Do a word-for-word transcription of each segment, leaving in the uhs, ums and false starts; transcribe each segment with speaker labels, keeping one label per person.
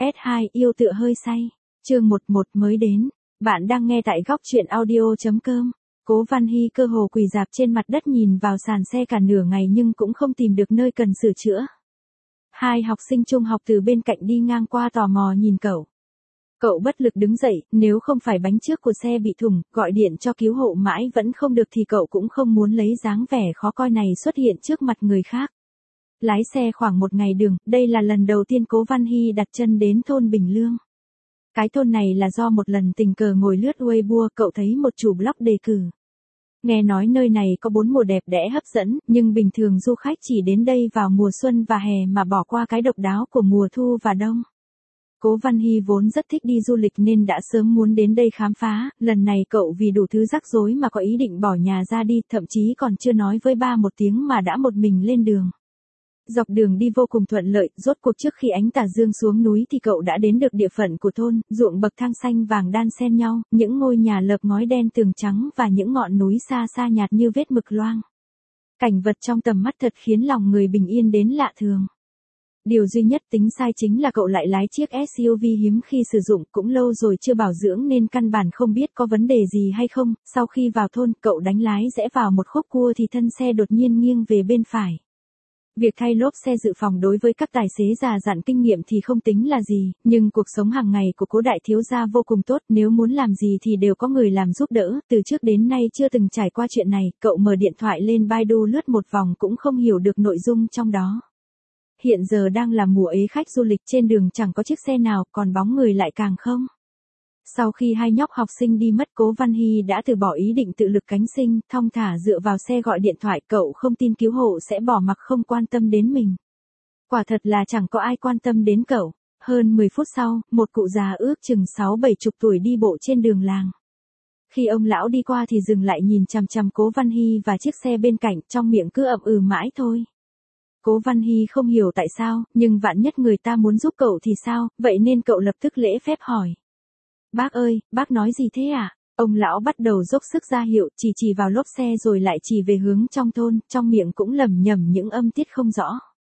Speaker 1: ét hai yêu tựa hơi say. Chương một một mới đến. Bạn đang nghe tại góc truyện audio chấm com. Cố Văn Hy cơ hồ quỳ rạp trên mặt đất nhìn vào sàn xe cả nửa ngày nhưng cũng không tìm được nơi cần sửa chữa. Hai học sinh trung học từ bên cạnh đi ngang qua tò mò nhìn cậu. Cậu bất lực đứng dậy, nếu không phải bánh trước của xe bị thủng, gọi điện cho cứu hộ mãi vẫn không được thì cậu cũng không muốn lấy dáng vẻ khó coi này xuất hiện trước mặt người khác. Lái xe khoảng một ngày đường, đây là lần đầu tiên Cố Văn Hy đặt chân đến thôn Bình Lương. Cái thôn này là do một lần tình cờ ngồi lướt Weibo cậu thấy một chủ blog đề cử. Nghe nói nơi này có bốn mùa đẹp đẽ hấp dẫn, nhưng bình thường du khách chỉ đến đây vào mùa xuân và hè mà bỏ qua cái độc đáo của mùa thu và đông. Cố Văn Hy vốn rất thích đi du lịch nên đã sớm muốn đến đây khám phá, lần này cậu vì đủ thứ rắc rối mà có ý định bỏ nhà ra đi, thậm chí còn chưa nói với ba một tiếng mà đã một mình lên đường. Dọc đường đi vô cùng thuận lợi, rốt cuộc trước khi ánh tà dương xuống núi thì cậu đã đến được địa phận của thôn, ruộng bậc thang xanh vàng đan xen nhau, những ngôi nhà lợp ngói đen tường trắng và những ngọn núi xa xa nhạt như vết mực loang. Cảnh vật trong tầm mắt thật khiến lòng người bình yên đến lạ thường. Điều duy nhất tính sai chính là cậu lại lái chiếc ét u vê hiếm khi sử dụng, cũng lâu rồi chưa bảo dưỡng nên căn bản không biết có vấn đề gì hay không. Sau khi vào thôn, cậu đánh lái rẽ vào một khúc cua thì thân xe đột nhiên nghiêng về bên phải. Việc thay lốp xe dự phòng đối với các tài xế già dặn kinh nghiệm thì không tính là gì, nhưng cuộc sống hàng ngày của Cố đại thiếu gia vô cùng tốt, nếu muốn làm gì thì đều có người làm giúp đỡ, từ trước đến nay chưa từng trải qua chuyện này, cậu mở điện thoại lên Baidu lướt một vòng cũng không hiểu được nội dung trong đó. Hiện giờ đang là mùa ế khách du lịch, trên đường chẳng có chiếc xe nào, còn bóng người lại càng không. Sau khi hai nhóc học sinh đi mất, Cố Văn Hy đã từ bỏ ý định tự lực cánh sinh, thong thả dựa vào xe gọi điện thoại, cậu không tin cứu hộ sẽ bỏ mặc không quan tâm đến mình. Quả thật là chẳng có ai quan tâm đến cậu. Hơn mười phút sau, một cụ già ước chừng sáu bảy chục tuổi đi bộ trên đường làng. Khi ông lão đi qua thì dừng lại nhìn chằm chằm Cố Văn Hy và chiếc xe bên cạnh, trong miệng cứ ậm ừ mãi thôi. Cố Văn Hy không hiểu tại sao, nhưng vạn nhất người ta muốn giúp cậu thì sao, vậy nên cậu lập tức lễ phép hỏi. Bác ơi, bác nói gì thế à? Ông lão bắt đầu dốc sức ra hiệu, chỉ chỉ vào lốp xe rồi lại chỉ về hướng trong thôn, trong miệng cũng lẩm nhẩm những âm tiết không rõ.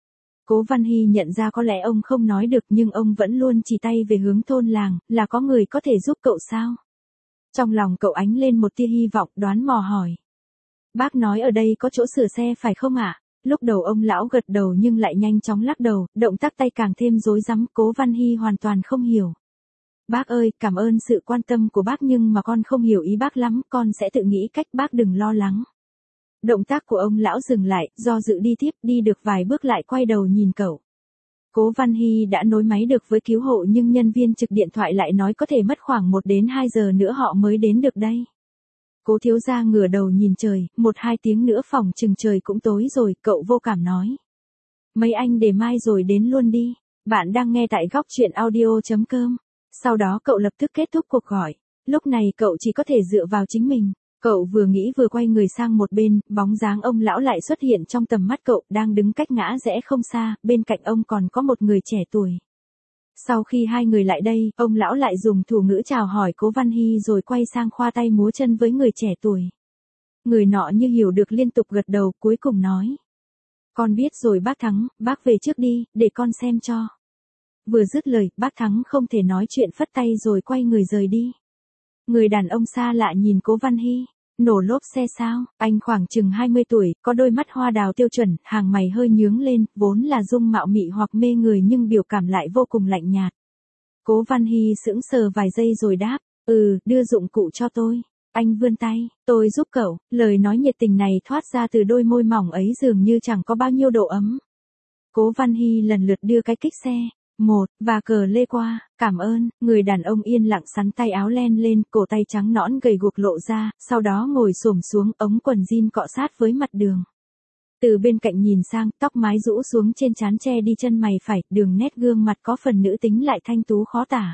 Speaker 1: Cố Văn Hy nhận ra có lẽ ông không nói được nhưng ông vẫn luôn chỉ tay về hướng thôn làng, là có người có thể giúp cậu sao? Trong lòng cậu ánh lên một tia hy vọng, đoán mò hỏi. Bác nói ở đây có chỗ sửa xe phải không ạ? Lúc đầu ông lão gật đầu nhưng lại nhanh chóng lắc đầu, động tác tay càng thêm rối rắm, Cố Văn Hy hoàn toàn không hiểu. Bác ơi, cảm ơn sự quan tâm của bác nhưng mà con không hiểu ý bác lắm, con sẽ tự nghĩ cách, bác đừng lo lắng. Động tác của ông lão dừng lại, do dự đi tiếp, đi được vài bước lại quay đầu nhìn cậu. Cố Văn Hy đã nối máy được với cứu hộ nhưng nhân viên trực điện thoại lại nói có thể mất khoảng một đến hai giờ nữa họ mới đến được đây. Cố thiếu gia ngửa đầu nhìn trời, một hai tiếng nữa phòng chừng trời cũng tối rồi, cậu vô cảm nói. Mấy anh để mai rồi đến luôn đi. Bạn đang nghe tại góc truyện audio chấm com. Sau đó cậu lập tức kết thúc cuộc gọi. Lúc này cậu chỉ có thể dựa vào chính mình. Cậu vừa nghĩ vừa quay người sang một bên, bóng dáng ông lão lại xuất hiện trong tầm mắt cậu, đang đứng cách ngã rẽ không xa, bên cạnh ông còn có một người trẻ tuổi. Sau khi hai người lại đây, ông lão lại dùng thủ ngữ chào hỏi Cố Văn Hy rồi quay sang khoa tay múa chân với người trẻ tuổi. Người nọ như hiểu được liên tục gật đầu, cuối cùng nói. Con biết rồi bác Thắng, bác về trước đi, để con xem cho. Vừa dứt lời, bác Thắng không thể nói chuyện phất tay rồi quay người rời đi. Người đàn ông xa lạ nhìn Cố Văn Hy. Nổ lốp xe sao? Anh khoảng chừng hai mươi tuổi, có đôi mắt hoa đào tiêu chuẩn, hàng mày hơi nhướng lên, vốn là dung mạo mị hoặc mê người nhưng biểu cảm lại vô cùng lạnh nhạt. Cố Văn Hy sững sờ vài giây rồi đáp, ừ, đưa dụng cụ cho tôi. Anh vươn tay, tôi giúp cậu, lời nói nhiệt tình này thoát ra từ đôi môi mỏng ấy dường như chẳng có bao nhiêu độ ấm. Cố Văn Hy lần lượt đưa cái kích xe. Một, và cờ lê qua, cảm ơn, người đàn ông yên lặng sắn tay áo len lên, cổ tay trắng nõn gầy guộc lộ ra, sau đó ngồi xổm xuống, ống quần jean cọ sát với mặt đường. Từ bên cạnh nhìn sang, tóc mái rũ xuống trên trán che đi chân mày phải, đường nét gương mặt có phần nữ tính lại thanh tú khó tả.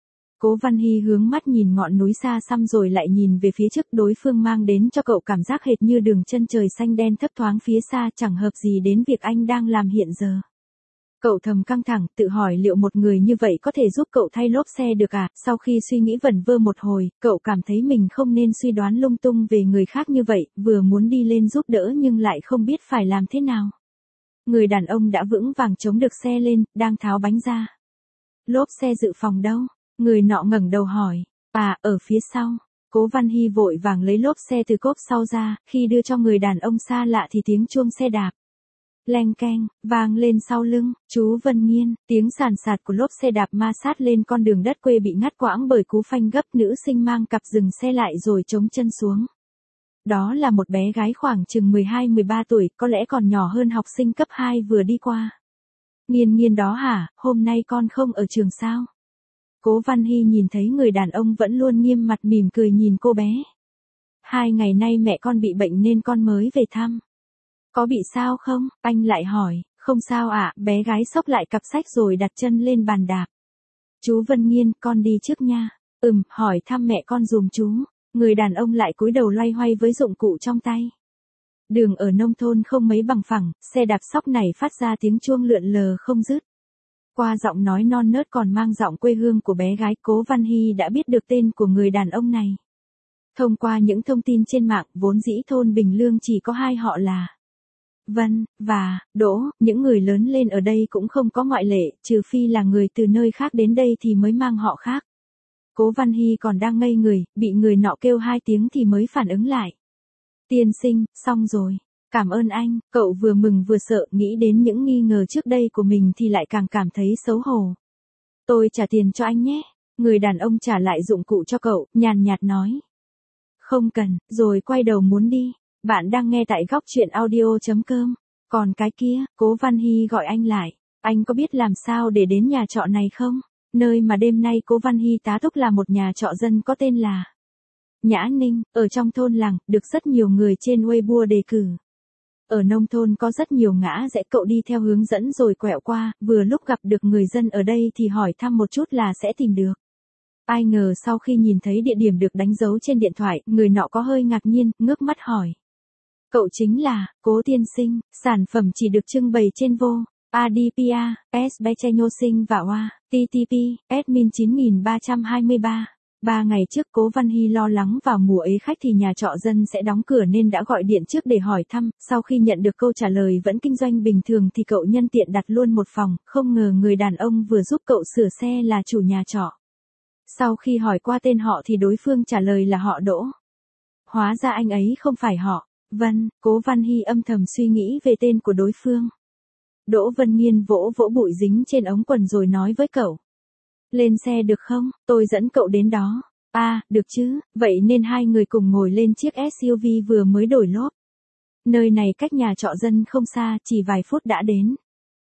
Speaker 1: Cố Văn Hy hướng mắt nhìn ngọn núi xa xăm rồi lại nhìn về phía trước, đối phương mang đến cho cậu cảm giác hệt như đường chân trời xanh đen thấp thoáng phía xa, chẳng hợp gì đến việc anh đang làm hiện giờ. Cậu thầm căng thẳng, tự hỏi liệu một người như vậy có thể giúp cậu thay lốp xe được à? Sau khi suy nghĩ vẩn vơ một hồi, cậu cảm thấy mình không nên suy đoán lung tung về người khác như vậy, vừa muốn đi lên giúp đỡ nhưng lại không biết phải làm thế nào. Người đàn ông đã vững vàng chống được xe lên, đang tháo bánh ra. Lốp xe dự phòng đâu? Người nọ ngẩng đầu hỏi. À, ở phía sau. Cố Văn Hy vội vàng lấy lốp xe từ cốp sau ra, khi đưa cho người đàn ông xa lạ thì tiếng chuông xe đạp leng keng vang lên sau lưng. Chú Vân Nghiên, tiếng sàn sạt của lốp xe đạp ma sát lên con đường đất quê bị ngắt quãng bởi cú phanh gấp. Nữ sinh mang cặp dừng xe lại rồi chống chân xuống. Đó là một bé gái khoảng chừng mười hai mười ba tuổi, có lẽ còn nhỏ hơn học sinh cấp hai vừa đi qua. Nghiên Nghiên đó hả, hôm nay con không ở trường sao? Cố Văn Hy nhìn thấy người đàn ông vẫn luôn nghiêm mặt mỉm cười nhìn cô bé. Hai ngày nay mẹ con bị bệnh nên con mới về thăm. Có bị sao không? Anh lại hỏi. Không sao ạ, à, bé gái xốc lại cặp sách rồi đặt chân lên bàn đạp. Chú Vân Nghiên, con đi trước nha. Ừm, hỏi thăm mẹ con dùm chú. Người đàn ông lại cúi đầu loay hoay với dụng cụ trong tay. Đường ở nông thôn không mấy bằng phẳng, xe đạp xóc này phát ra tiếng chuông lượn lờ không dứt. Qua giọng nói non nớt còn mang giọng quê hương của bé gái, Cố Văn Hy đã biết được tên của người đàn ông này. Thông qua những thông tin trên mạng, vốn dĩ thôn Bình Lương chỉ có hai họ là Vân và Đỗ, những người lớn lên ở đây cũng không có ngoại lệ, trừ phi là người từ nơi khác đến đây thì mới mang họ khác. Cố Văn Hy còn đang ngây người, bị người nọ kêu hai tiếng thì mới phản ứng lại. Tiên sinh, xong rồi. Cảm ơn anh. Cậu vừa mừng vừa sợ, nghĩ đến những nghi ngờ trước đây của mình thì lại càng cảm thấy xấu hổ. Tôi trả tiền cho anh nhé. Người đàn ông trả lại dụng cụ cho cậu, nhàn nhạt nói. Không cần, rồi quay đầu muốn đi. Bạn đang nghe tại góc truyện audio chấm com. Còn cái kia, Cố Văn Hy gọi anh lại. Anh có biết làm sao để đến nhà trọ này không? Nơi mà đêm nay Cố Văn Hy tá túc là một nhà trọ dân có tên là Nhã Ninh, ở trong thôn làng, được rất nhiều người trên Weibo đề cử. Ở nông thôn có rất nhiều ngã rẽ, cậu đi theo hướng dẫn rồi quẹo qua, vừa lúc gặp được người dân ở đây thì hỏi thăm một chút là sẽ tìm được. Ai ngờ sau khi nhìn thấy địa điểm được đánh dấu trên điện thoại, người nọ có hơi ngạc nhiên, ngước mắt hỏi. Cậu chính là, Cố tiên sinh, sản phẩm chỉ được trưng bày trên vô. Adipia, S. Bechenyo sinh và Oa, tê tê pê, admin chín nghìn ba trăm hai mươi ba. Ba ngày trước Cố Văn Hy lo lắng vào mùa ế khách thì nhà trọ dân sẽ đóng cửa nên đã gọi điện trước để hỏi thăm, sau khi nhận được câu trả lời vẫn kinh doanh bình thường thì cậu nhân tiện đặt luôn một phòng, không ngờ người đàn ông vừa giúp cậu sửa xe là chủ nhà trọ. Sau khi hỏi qua tên họ thì đối phương trả lời là họ Đỗ. Hóa ra anh ấy không phải họ Vân. Cố Văn Hy âm thầm suy nghĩ về tên của đối phương. Đỗ Vân Nghiên vỗ vỗ bụi dính trên ống quần rồi nói với cậu. Lên xe được không, tôi dẫn cậu đến đó. À, được chứ, vậy nên hai người cùng ngồi lên chiếc ét u vê vừa mới đổi lốp. Nơi này cách nhà trọ dân không xa, chỉ vài phút đã đến.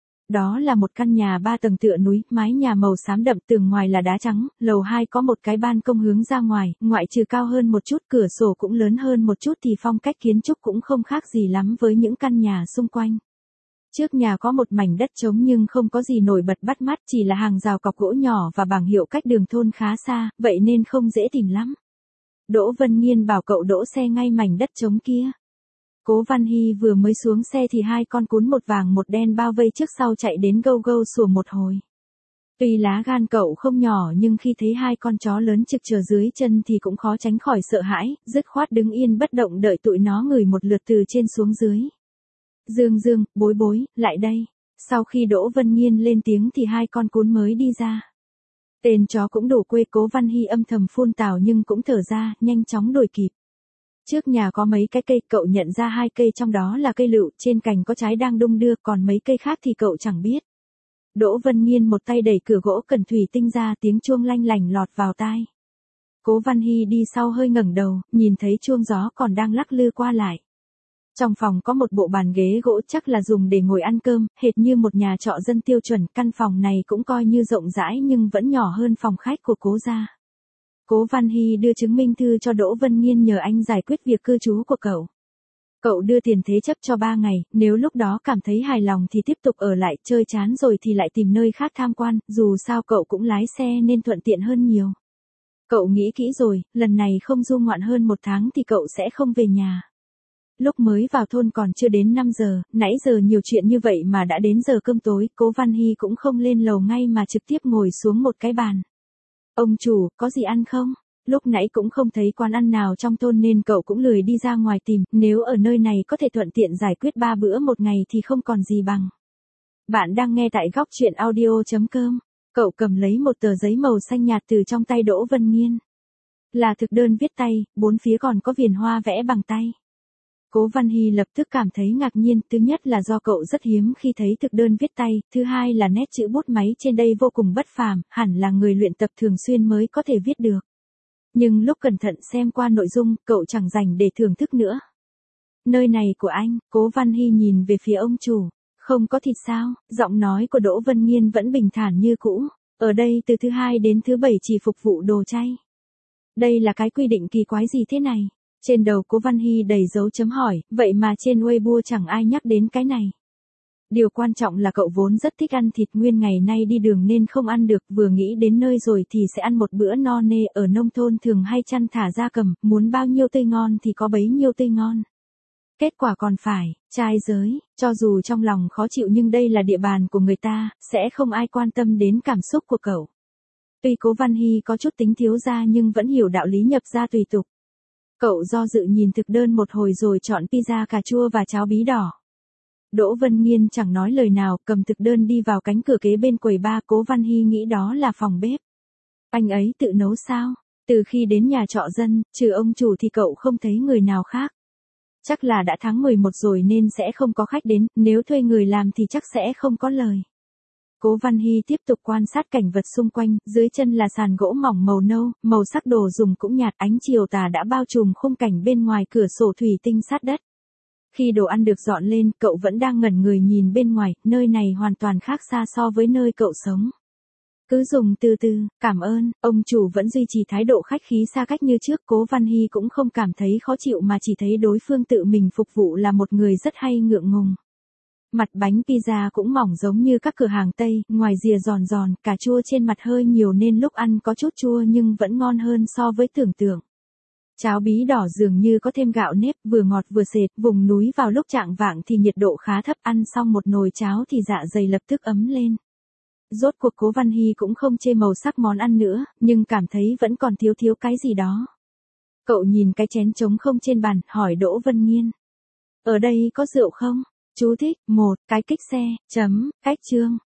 Speaker 1: Đó là một căn nhà ba tầng tựa núi, mái nhà màu xám đậm, tường ngoài là đá trắng, lầu hai có một cái ban công hướng ra ngoài, ngoại trừ cao hơn một chút, cửa sổ cũng lớn hơn một chút thì phong cách kiến trúc cũng không khác gì lắm với những căn nhà xung quanh. Trước nhà có một mảnh đất trống nhưng không có gì nổi bật bắt mắt, chỉ là hàng rào cọc gỗ nhỏ và bảng hiệu cách đường thôn khá xa, vậy nên không dễ tìm lắm. Đỗ Vân Nghiên bảo cậu đỗ xe ngay mảnh đất trống kia. Cố Văn Hy vừa mới xuống xe thì hai con cún một vàng một đen bao vây trước sau chạy đến gâu gâu sủa một hồi. Tuy lá gan cậu không nhỏ nhưng khi thấy hai con chó lớn trực chờ dưới chân thì cũng khó tránh khỏi sợ hãi, dứt khoát đứng yên bất động đợi tụi nó ngửi một lượt từ trên xuống dưới. Dương Dương, Bối Bối, lại đây. Sau khi Đỗ Vân Nghiên lên tiếng thì hai con cún mới đi ra. Tên chó cũng đủ quê. Cố Văn Hy âm thầm phun tào nhưng cũng thở ra, nhanh chóng đuổi kịp. Trước nhà có mấy cái cây, cậu nhận ra hai cây trong đó là cây lựu, trên cành có trái đang đung đưa, còn mấy cây khác thì cậu chẳng biết. Đỗ Vân Nghiên một tay đẩy cửa gỗ cần thủy tinh ra, tiếng chuông lanh lành lọt vào tai. Cố Văn Hy đi sau hơi ngẩng đầu, nhìn thấy chuông gió còn đang lắc lư qua lại. Trong phòng có một bộ bàn ghế gỗ chắc là dùng để ngồi ăn cơm, hệt như một nhà trọ dân tiêu chuẩn, căn phòng này cũng coi như rộng rãi nhưng vẫn nhỏ hơn phòng khách của Cố gia. Cố Văn Hy đưa chứng minh thư cho Đỗ Vân Nghiên nhờ anh giải quyết việc cư trú của cậu. Cậu đưa tiền thế chấp cho ba ngày, nếu lúc đó cảm thấy hài lòng thì tiếp tục ở lại, chơi chán rồi thì lại tìm nơi khác tham quan, dù sao cậu cũng lái xe nên thuận tiện hơn nhiều. Cậu nghĩ kỹ rồi, lần này không du ngoạn hơn một tháng thì cậu sẽ không về nhà. Lúc mới vào thôn còn chưa đến năm giờ, nãy giờ nhiều chuyện như vậy mà đã đến giờ cơm tối, Cố Văn Hy cũng không lên lầu ngay mà trực tiếp ngồi xuống một cái bàn. Ông chủ, có gì ăn không? Lúc nãy cũng không thấy quán ăn nào trong thôn nên cậu cũng lười đi ra ngoài tìm, nếu ở nơi này có thể thuận tiện giải quyết ba bữa một ngày thì không còn gì bằng. Bạn đang nghe tại góc truyện audio chấm com. Cậu cầm lấy một tờ giấy màu xanh nhạt từ trong tay Đỗ Vân Nghiên. Là thực đơn viết tay, bốn phía còn có viền hoa vẽ bằng tay. Cố Văn Hy lập tức cảm thấy ngạc nhiên, thứ nhất là do cậu rất hiếm khi thấy thực đơn viết tay, thứ hai là nét chữ bút máy trên đây vô cùng bất phàm, hẳn là người luyện tập thường xuyên mới có thể viết được. Nhưng lúc cẩn thận xem qua nội dung, cậu chẳng dành để thưởng thức nữa. Nơi này của anh, Cố Văn Hy nhìn về phía ông chủ. Không có thịt sao? Giọng nói của Đỗ Vân Nghiên vẫn bình thản như cũ. Ở đây từ thứ hai đến thứ bảy chỉ phục vụ đồ chay. Đây là cái quy định kỳ quái gì thế này? Trên đầu Cố Văn Hy đầy dấu chấm hỏi, vậy mà trên Weibo chẳng ai nhắc đến cái này. Điều quan trọng là cậu vốn rất thích ăn thịt, nguyên ngày nay đi đường nên không ăn được, vừa nghĩ đến nơi rồi thì sẽ ăn một bữa no nê, ở nông thôn thường hay chăn thả gia cầm, muốn bao nhiêu tươi ngon thì có bấy nhiêu tươi ngon. Kết quả còn phải, trai giới, cho dù trong lòng khó chịu nhưng đây là địa bàn của người ta, sẽ không ai quan tâm đến cảm xúc của cậu. Tuy Cố Văn Hy có chút tính thiếu gia nhưng vẫn hiểu đạo lý nhập gia tùy tục. Cậu do dự nhìn thực đơn một hồi rồi chọn pizza cà chua và cháo bí đỏ. Đỗ Vân Nghiên chẳng nói lời nào, cầm thực đơn đi vào cánh cửa kế bên quầy bar. Cố Văn Hy nghĩ đó là phòng bếp. Anh ấy tự nấu sao? Từ khi đến nhà trọ dân, trừ ông chủ thì cậu không thấy người nào khác. Chắc là đã tháng mười một rồi nên sẽ không có khách đến, nếu thuê người làm thì chắc sẽ không có lời. Cố Văn Hy tiếp tục quan sát cảnh vật xung quanh, dưới chân là sàn gỗ mỏng màu nâu, màu sắc đồ dùng cũng nhạt, ánh chiều tà đã bao trùm khung cảnh bên ngoài cửa sổ thủy tinh sát đất. Khi đồ ăn được dọn lên, cậu vẫn đang ngẩn người nhìn bên ngoài, nơi này hoàn toàn khác xa so với nơi cậu sống. Cứ dùng từ từ, cảm ơn, ông chủ vẫn duy trì thái độ khách khí xa cách như trước. Cố Văn Hy cũng không cảm thấy khó chịu mà chỉ thấy đối phương tự mình phục vụ là một người rất hay ngượng ngùng. Mặt bánh pizza cũng mỏng giống như các cửa hàng Tây, ngoài rìa giòn giòn, cà chua trên mặt hơi nhiều nên lúc ăn có chút chua nhưng vẫn ngon hơn so với tưởng tượng. Cháo bí đỏ dường như có thêm gạo nếp, vừa ngọt vừa sệt, vùng núi vào lúc chạng vạng thì nhiệt độ khá thấp, ăn xong một nồi cháo thì dạ dày lập tức ấm lên. Rốt cuộc Cố Văn Hy cũng không chê màu sắc món ăn nữa, nhưng cảm thấy vẫn còn thiếu thiếu cái gì đó. Cậu nhìn cái chén trống không trên bàn, hỏi Đỗ Vân Nghiên. Ở đây có rượu không? Chú thích, một, cái kích xe, chấm, cách chương.